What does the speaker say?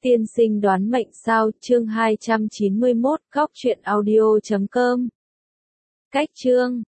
Tiên sinh đoán mệnh sao, chương 291, góc truyện audio.com. Cách chương